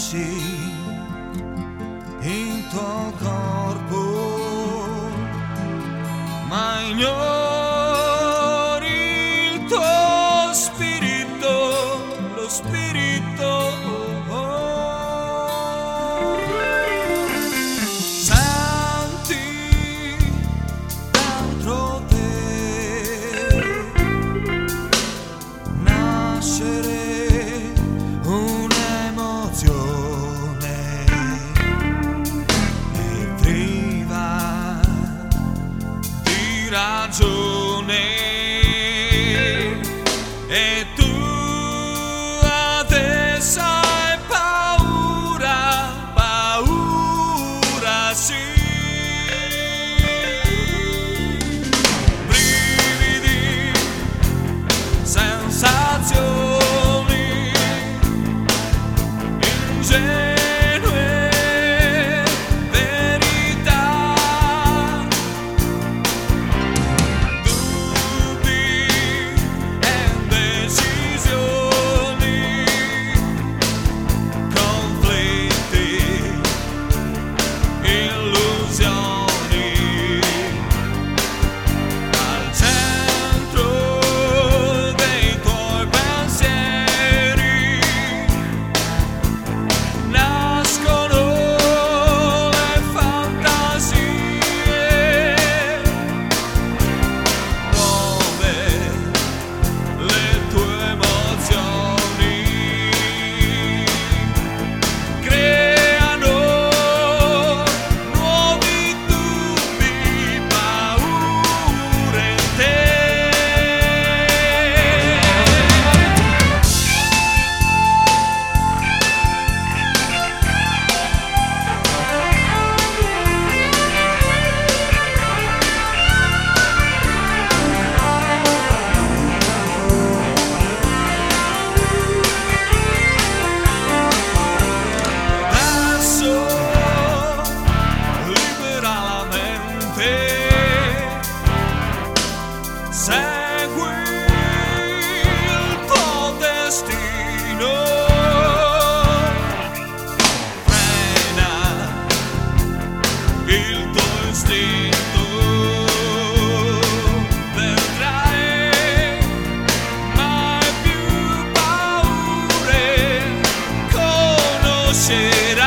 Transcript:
lasci il tuo corpo, ma ignori il tuo spirito, lo spirito. Senti dentro te nascere un'emozione e priva di ragione, e tu adesso hai paura, paura sì. Brividi, sensazioni ingenue, verità, dubbi e indecisioni, conflitti, illusioni, al centro dei tuoi pensieri nascono le fantasie nuove, le tue emozioni creano nuovi dubbi, paure in te. Adesso libera la mente, segui il tuo destino, frena il tuo istinto, vedrai mai più paure, conoscerai